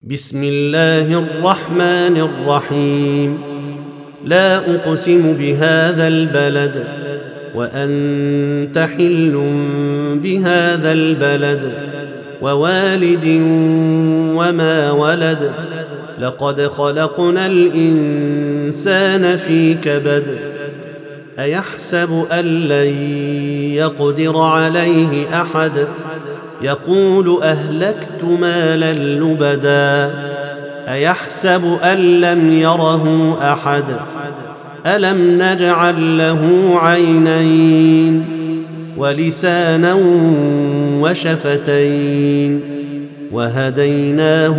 بسم الله الرحمن الرحيم. لا أقسم بهذا البلد وأنت حل بهذا البلد ووالد وما ولد. لقد خلقنا الإنسان في كبد. أيحسب أن لن يقدر عليه أحد؟ يقول أهلكت مالا لبدا. أيحسب أن لم يره أحد؟ ألم نجعل له عينين ولسانا وشفتين وهديناه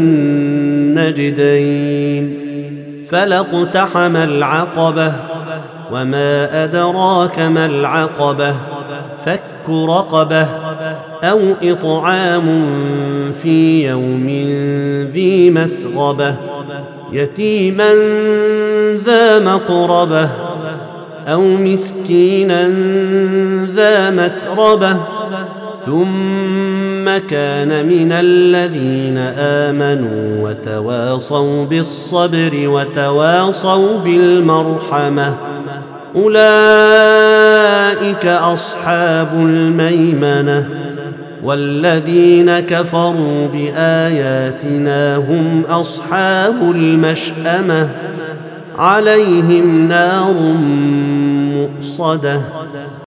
النجدين. فلاقتحم العقبة وما أدراك ما العقبة. فك رقبة أو إطعام في يوم ذي مسغبة يتيما ذا مقربة أو مسكينا ذا متربة ثم كان من الذين آمنوا وتواصوا بالصبر وتواصوا بالمرحمة. أولئك أصحاب الميمنة. والذين كفروا بآياتنا هم أصحاب المشأمة. عليهم نار مؤصدة.